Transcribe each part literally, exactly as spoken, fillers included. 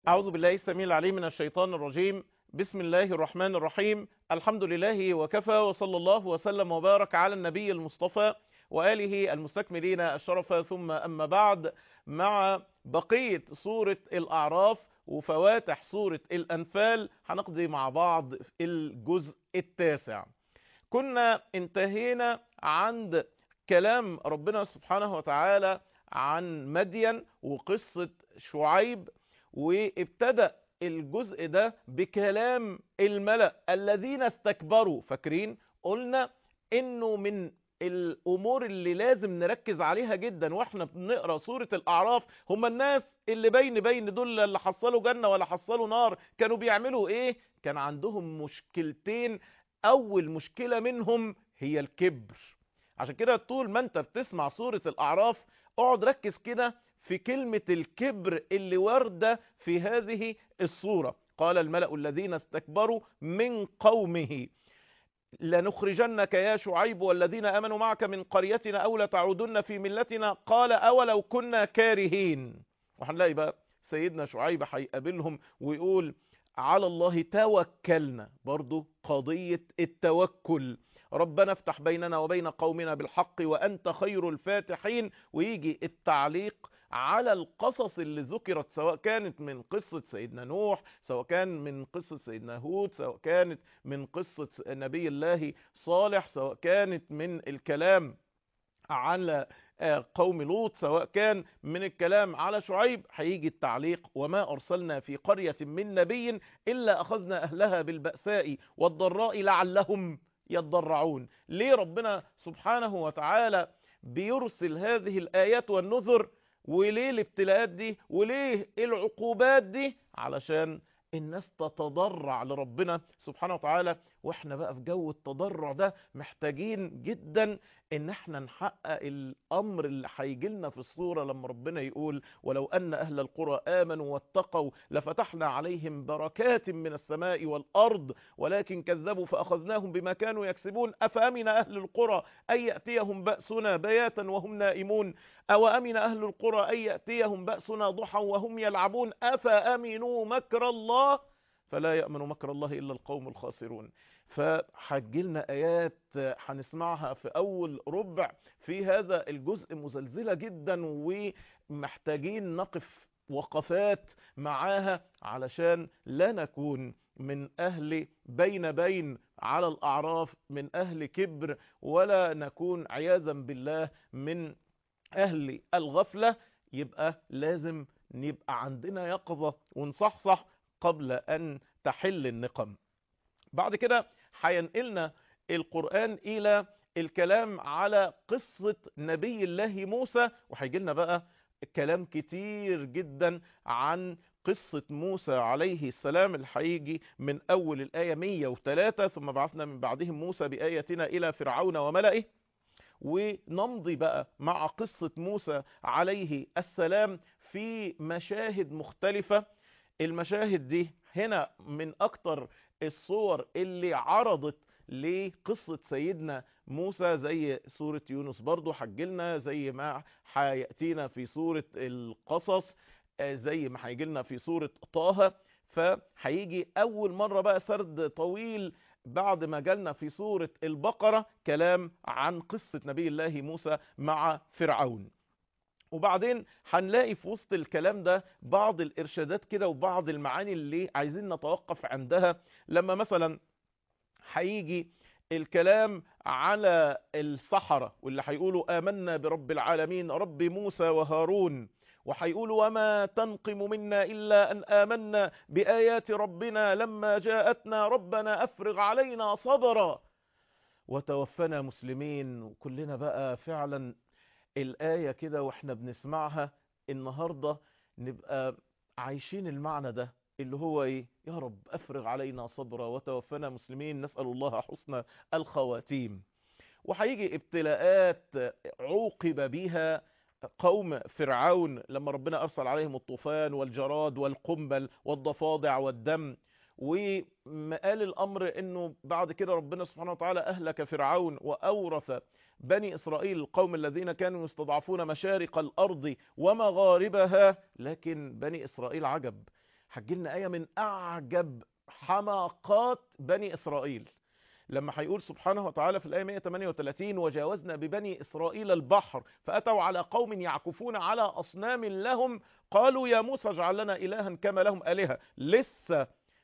أعوذ بالله السميع العليم من الشيطان الرجيم. بسم الله الرحمن الرحيم. الحمد لله وكفى، وصلى الله وسلم وبارك على النبي المصطفى وآله المستكملين الشرف، ثم أما بعد، مع بقية سورة الأعراف وفواتح سورة الأنفال هنقضي مع بعض الجزء التاسع. كنا انتهينا عند كلام ربنا سبحانه وتعالى عن مدين وقصة شعيب، وابتدأ الجزء ده بكلام الملأ الذين استكبروا. فاكرين قلنا انه من الامور اللي لازم نركز عليها جدا واحنا بنقرأ سورة الاعراف هم الناس اللي بين بين دول، اللي حصلوا جنة ولا حصلوا نار. كانوا بيعملوا ايه؟ كان عندهم مشكلتين. اول مشكلة منهم هي الكبر. عشان كده طول ما انت بتسمع سورة الاعراف اقعد ركز كده في كلمة الكبر اللي واردة في هذه السورة. قال الملأ الذين استكبروا من قومه لنخرجنك يا شعيب والذين آمنوا معك من قريتنا أو لتعودن في ملتنا قال أولو كنا كارهين. وهنلاقي بقى سيدنا شعيب هيقابلهم ويقول على الله توكلنا، برضو قضية التوكل. ربنا افتح بيننا وبين قومنا بالحق وأنت خير الفاتحين. ويجي التعليق على القصص اللي ذكرت، سواء كانت من قصة سيدنا نوح، سواء كان من قصة سيدنا هود، سواء كانت من قصة نبي الله صالح، سواء كانت من الكلام على قوم لوط، سواء كان من الكلام على شعيب. هيجي التعليق وما أرسلنا في قرية من نبي إلا أخذنا أهلها بالبأساء والضراء لعلهم يضرعون. ليه ربنا سبحانه وتعالى بيرسل هذه الآيات والنذر؟ وليه الابتلاءات دي؟ وليه العقوبات دي؟ علشان الناس تتضرع لربنا سبحانه وتعالى. واحنا بقى في جو التضرع ده محتاجين جدا ان احنا نحقق الامر اللي هيجي لنا في الصورة لما ربنا يقول ولو ان اهل القرى امنوا واتقوا لفتحنا عليهم بركات من السماء والارض ولكن كذبوا فاخذناهم بما كانوا يكسبون. افامن اهل القرى ان ياتيهم باسنا بياتا وهم نائمون او امن اهل القرى ان ياتيهم باسنا ضحى وهم يلعبون افامنوا مكر الله فلا يأمن مكر الله إلا القوم الخاسرون. فحجلنا آيات هنسمعها في أول ربع في هذا الجزء مزلزلة جدا، ومحتاجين نقف وقفات معاها علشان لا نكون من أهل بين بين على الأعراف، من أهل كبر، ولا نكون عياذا بالله من أهل الغفلة. يبقى لازم نبقى عندنا يقظة ونصحصح قبل أن تحل النقم. بعد كده هينقلنا القرآن إلى الكلام على قصة نبي الله موسى، وهيجي لنا بقى كلام كتير جدا عن قصة موسى عليه السلام اللي هيجي من أول الآية مية وثلاثة ثم بعثنا من بعدهم موسى بآياتنا إلى فرعون وملئه. ونمضي بقى مع قصة موسى عليه السلام في مشاهد مختلفة. المشاهد دي هنا من اكتر الصور اللي عرضت لقصة سيدنا موسى، زي سورة يونس برضو حجلنا، زي ما هيأتينا في سورة القصص، زي ما هيجيلنا في سورة طه. فهيجي اول مرة بقى سرد طويل بعد ما جالنا في سورة البقرة كلام عن قصة نبي الله موسى مع فرعون. وبعدين هنلاقي في وسط الكلام ده بعض الارشادات كده وبعض المعاني اللي عايزين نتوقف عندها. لما مثلا هيجي الكلام على السحرة واللي هيقولوا آمنا برب العالمين رب موسى وهارون، وهيقولوا وما تنقم منا إلا أن آمنا بآيات ربنا لما جاءتنا ربنا أفرغ علينا صبرا وتوفنا مسلمين. وكلنا بقى فعلا الآية كده واحنا بنسمعها النهاردة نبقى عايشين المعنى ده اللي هو ايه؟ يا رب افرغ علينا صبرا وتوفنا مسلمين، نسأل الله حسن الخواتيم. وهيجي ابتلاءات عوقب بها قوم فرعون لما ربنا أرسل عليهم الطوفان والجراد والقنبل والضفادع والدم. ومقال الأمر أنه بعد كده ربنا سبحانه وتعالى أهلك فرعون وأورث بني إسرائيل القوم الذين كانوا يستضعفون مشارق الأرض ومغاربها. لكن بني إسرائيل عجب، هتجيلنا آية من أعجب حماقات بني إسرائيل لما هيقول سبحانه وتعالى في الآية مئة وثمانية وثلاثين: وجاوزنا ببني إسرائيل البحر فأتوا على قوم يعكفون على أصنام لهم قالوا يا موسى اجعل لنا إلها كما لهم آلهة. لسه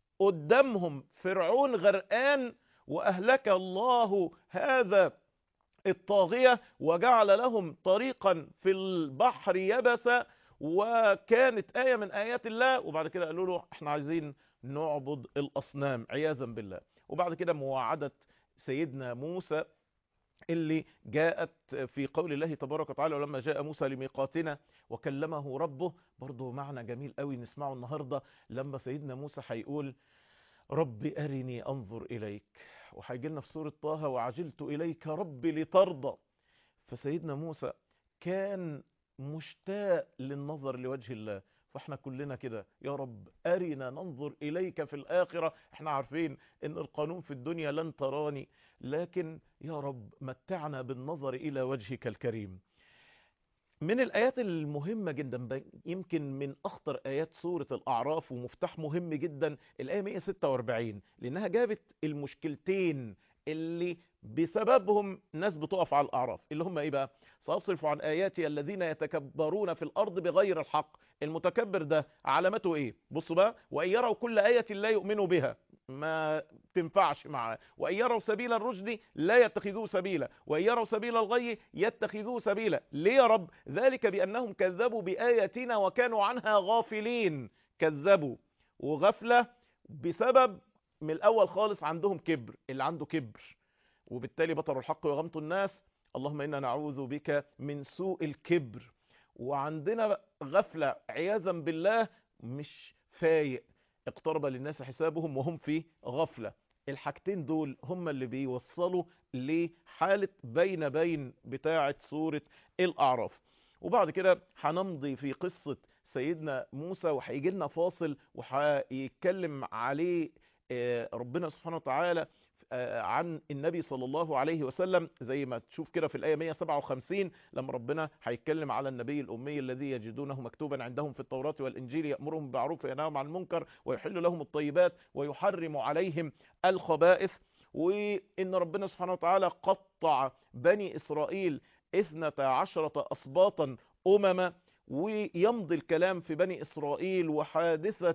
قدامهم فرعون غرقان وأهلك الله هذا الطاغية وجعل لهم طريقا في البحر يبسا، وكانت آية من آيات الله. وبعد كده قالوا له احنا عايزين نعبد الأصنام عياذا بالله. وبعد كده مواعدة سيدنا موسى اللي جاءت في قول الله تبارك وتعالى: ولما جاء موسى لميقاتنا وكلمه ربه. برضو معنى جميل قوي نسمعه النهاردة لما سيدنا موسى هيقول: رب أرني أنظر إليك. وهيجي لنا في سورة طه: وعجلت إليك ربي لترضى. فسيدنا موسى كان مشتاق للنظر لوجه الله. فاحنا كلنا كده: يا رب أرنا ننظر إليك في الآخرة. احنا عارفين ان القانون في الدنيا لن تراني، لكن يا رب متعنا بالنظر إلى وجهك الكريم. من الآيات المهمة جدا، يمكن من أخطر آيات سورة الأعراف ومفتاح مهم جدا، الآية مئة وستة وأربعين، لأنها جابت المشكلتين اللي بسببهم ناس بتقف على الأعراف، اللي هم إيه بقى؟ سأصرف عن آياتي الذين يتكبرون في الأرض بغير الحق. المتكبر ده علامته إيه؟ بصوا بقى: وإن يروا كل آية لا يؤمنوا بها، ما تنفعش معاه. وإن يروا سبيل الرشد لا يتخذوه سبيلا، وإن يروا سبيل الغي يتخذوه سبيلا. ليه يا رب؟ ذلك بأنهم كذبوا بآياتنا وكانوا عنها غافلين. كذبوا وغفلة بسبب من الأول خالص عندهم كبر. اللي عنده كبر وبالتالي بطروا الحق وغمطوا الناس. اللهم إنا نعوذ بك من سوء الكبر. وعندنا غفلة عياذا بالله، مش فايق، اقترب للناس حسابهم وهم في غفلة. الحاجتين دول هم اللي بيوصلوا لحالة بين بين بتاعة سورة الأعراف. وبعد كده هنمضي في قصة سيدنا موسى، وهيجي لنا فاصل وهيتكلم عليه ربنا سبحانه وتعالى عن النبي صلى الله عليه وسلم، زي ما تشوف كده في الآية مئة وسبعة وخمسين لما ربنا هيتكلم على النبي الأمي الذي يجدونه مكتوبا عندهم في التوراة والإنجيل يأمرهم بالمعروف وينهاهم عن المنكر ويحل لهم الطيبات ويحرم عليهم الخبائث. وإن ربنا سبحانه وتعالى قطع بني إسرائيل اثنتا عشرة أسباطا أمما. ويمضي الكلام في بني إسرائيل وحادثة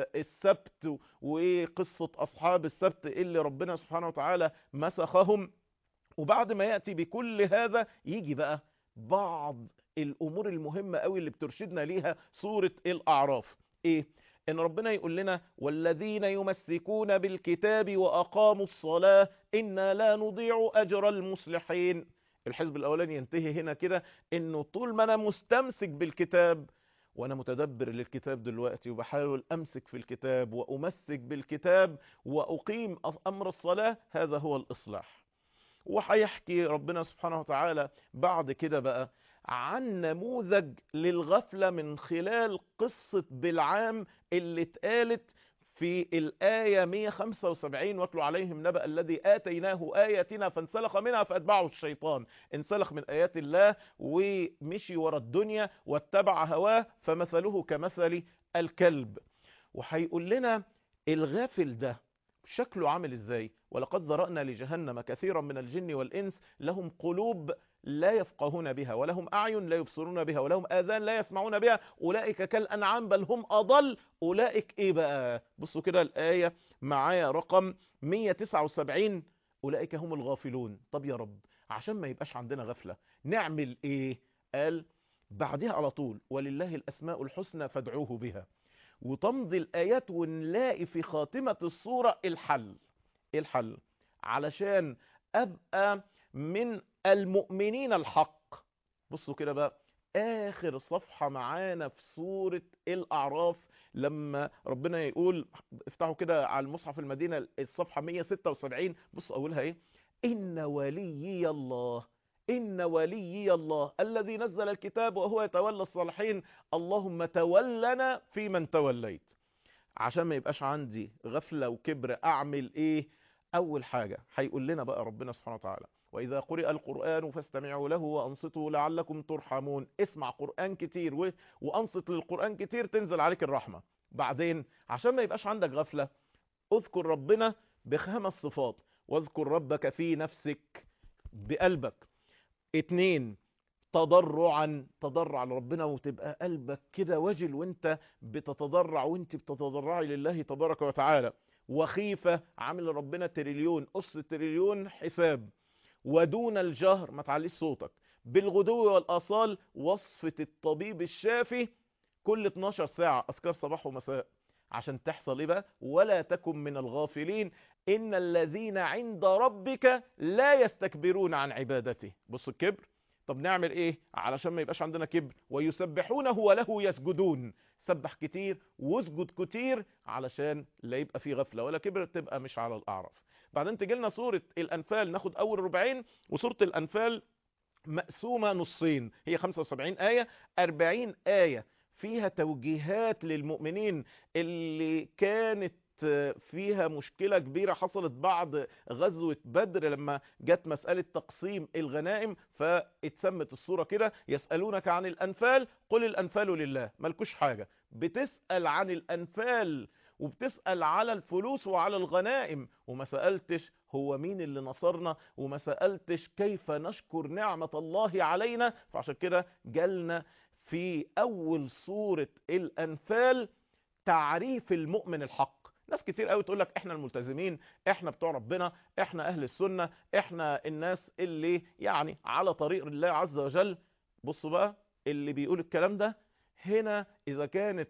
السبت وقصة أصحاب السبت اللي ربنا سبحانه وتعالى مسخهم. وبعد ما يأتي بكل هذا يجي بقى بعض الأمور المهمة قوي اللي بترشدنا ليها سورة الأعراف. إيه؟ إن ربنا يقول لنا: والذين يمسكون بالكتاب وأقاموا الصلاة إنا لا نضيع أجر المصلحين. الحزب الأولاني ينتهي هنا كده، إنه طول ما أنا مستمسك بالكتاب وأنا متدبر للكتاب دلوقتي وبحاول أمسك في الكتاب وأمسك بالكتاب وأقيم أمر الصلاة، هذا هو الإصلاح. وحيحكي ربنا سبحانه وتعالى بعد كده بقى عن نموذج للغفلة من خلال قصة بلعام اللي اتقالت في الآية مئة وخمسة وسبعين: واتلو عليهم نبأ الذي آتيناه آياتنا فانسلخ منها فأتبعه الشيطان. انسلخ من آيات الله ومشي ورا الدنيا واتبع هواه فمثله كمثل الكلب. وهيقول لنا الغافل ده شكله عامل ازاي: ولقد ذرأنا لجهنم كثيرا من الجن والإنس لهم قلوب لا يفقهون بها ولهم أعين لا يبصرون بها ولهم آذان لا يسمعون بها أولئك كالأنعام بل هم أضل. أولئك إيه بقى؟ بصوا كده الآية معايا رقم مئة وتسعة وسبعين: أولئك هم الغافلون. طب يا رب عشان ما يبقاش عندنا غفلة نعمل إيه؟ قال بعدها على طول: ولله الأسماء الحسنى فادعوه بها. وتمضي الآيات ونلاقي في خاتمة الصورة الحل. إيه الحل؟ علشان أبقى من المؤمنين الحق. بصوا كده بقى آخر صفحة معانا في سورة الأعراف لما ربنا يقول، افتحوا كده على المصحف المدينة الصفحة مئة وستة وسبعين، بصوا أولها إيه: إن وليي الله إن وليي الله الذي نزل الكتاب وهو يتولى الصالحين اللهم تولنا في من توليت. عشان ما يبقاش عندي غفلة وكبر أعمل إيه؟ أول حاجة هيقول لنا بقى ربنا سبحانه وتعالى: وإذا قرئ القرآن فاستمعوا له وأنصتوا لعلكم ترحمون. اسمع قرآن كتير و... وأنصت للقرآن كتير تنزل عليك الرحمة. بعدين عشان ما يبقاش عندك غفلة، اذكر ربنا بخمس صفات. واذكر ربك في نفسك بقلبك. اتنين، تضرعا، تضرع لربنا وتبقى قلبك كده وجل وانت بتتضرع وانت بتتضرعي لله تبارك وتعالى. وخيفة، عامل ربنا تريليون أس تريليون حساب. ودون الجهر، ما تعليش صوتك. بالغدو والآصال، وصفة الطبيب الشافي، كل اتناشر ساعة أذكار صباح ومساء. عشان تحصل ايه بقى؟ ولا تكن من الغافلين إن الذين عند ربك لا يستكبرون عن عبادته. بص الكبر. طب نعمل ايه علشان ما يبقاش عندنا كبر؟ ويسبحونه وله يسجدون. سبح كتير واسجد كتير علشان لا يبقى في غفلة ولا كبر، تبقى مش على الأعراف. بعدين تجي لنا سورة الأنفال، ناخد أول ربعين. وسورة الأنفال مقسومة نصين، هي خمسة وسبعين آية. أربعين آية فيها توجيهات للمؤمنين اللي كانت فيها مشكلة كبيرة حصلت بعد غزوة بدر لما جت مسألة تقسيم الغنائم، فاتسمت السورة كده. يسألونك عن الأنفال قل الأنفال لله. ملكوش حاجة، بتسأل عن الأنفال وبتسأل على الفلوس وعلى الغنائم، وما سألتش هو مين اللي نصرنا، وما سألتش كيف نشكر نعمة الله علينا. فعشان كده جالنا في أول سورة الأنفال تعريف المؤمن الحق. ناس كتير قوي تقول لك احنا الملتزمين، احنا بتوع ربنا، احنا اهل السنة، احنا الناس اللي يعني على طريق الله عز وجل. بصوا بقى اللي بيقول الكلام ده هنا، اذا كانت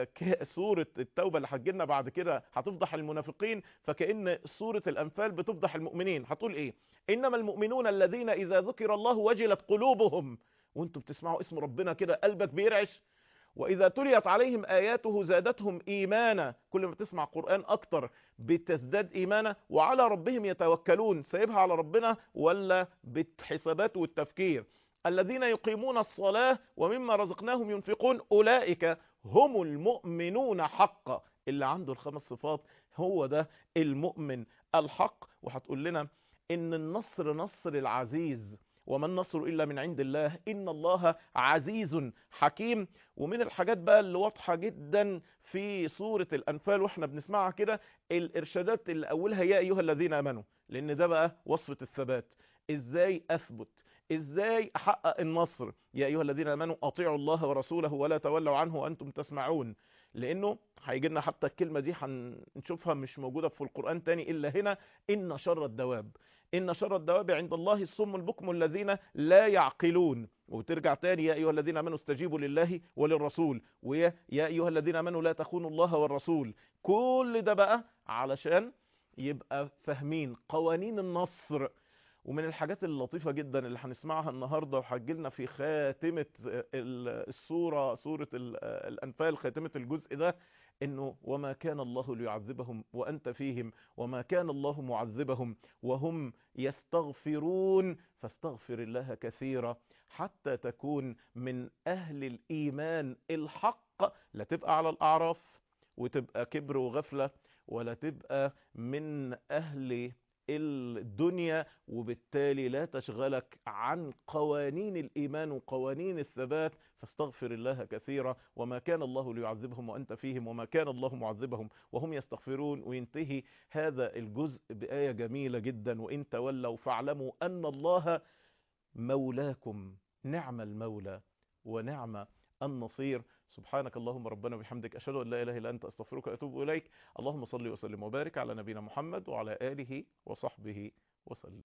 سورة التوبة اللي هتجيلنا بعد كده هتفضح المنافقين، فكأن سورة الانفال بتفضح المؤمنين. هتقول ايه؟ انما المؤمنون الذين اذا ذكر الله وجلت قلوبهم. وانتوا بتسمعوا اسم ربنا كده قلبك بيرعش. وإذا تليت عليهم آياته زادتهم إيمانا. كل ما تسمع قرآن أكتر بتزداد إيمانا. وعلى ربهم يتوكلون. سايبها على ربنا ولا بالحسابات والتفكير؟ الذين يقيمون الصلاة ومما رزقناهم ينفقون أولئك هم المؤمنون حقا. اللي عنده الخمس صفات هو ده المؤمن الحق. وهتقول لنا إن النصر نصر العزيز، وما النصر إلا من عند الله إن الله عزيز حكيم. ومن الحاجات بقى اللي واضحة جدا في سورة الأنفال واحنا بنسمعها كده، الإرشادات اللي أولها يا أيها الذين آمنوا، لأن ده بقى وصفة الثبات. إزاي أثبت؟ إزاي أحقق النصر؟ يا أيها الذين آمنوا أطيعوا الله ورسوله ولا تولوا عنه وأنتم تسمعون. لأنه هيجي لنا حتى الكلمة دي هنشوفها مش موجودة في القرآن تاني إلا هنا. إن شر الدواب إن شر الدواب عند الله الصم البكم الذين لا يعقلون. وترجع تاني يا أيها الذين آمنوا استجيبوا لله وللرسول. ويا يا أيها الذين آمنوا لا تخونوا الله والرسول. كل ده بقى علشان يبقى فاهمين قوانين النصر. ومن الحاجات اللطيفة جدا اللي هنسمعها النهاردة وهتجيلنا في خاتمة السورة، سورة الأنفال، خاتمة الجزء ده، انه وما كان الله ليعذبهم وانت فيهم وما كان الله معذبهم وهم يستغفرون فاستغفر الله كثيرا حتى تكون من اهل الايمان الحق. لا تبقى على الاعراف وتبقى كبر وغفلة، ولا تبقى من اهل الدنيا وبالتالي لا تشغلك عن قوانين الإيمان وقوانين الثبات. فاستغفر الله كثيرا وما كان الله ليعذبهم وأنت فيهم وما كان الله معذبهم وهم يستغفرون. وينتهي هذا الجزء بآية جميلة جدا: وإن تولوا فاعلموا أن الله مولاكم نعم المولى ونعم النصير. سبحانك اللهم ربنا وبحمدك أشهد أن لا إله إلا أنت أستغفرك وأتوب إليك. اللهم صل وسلم وبارك على نبينا محمد وعلى آله وصحبه وسلم.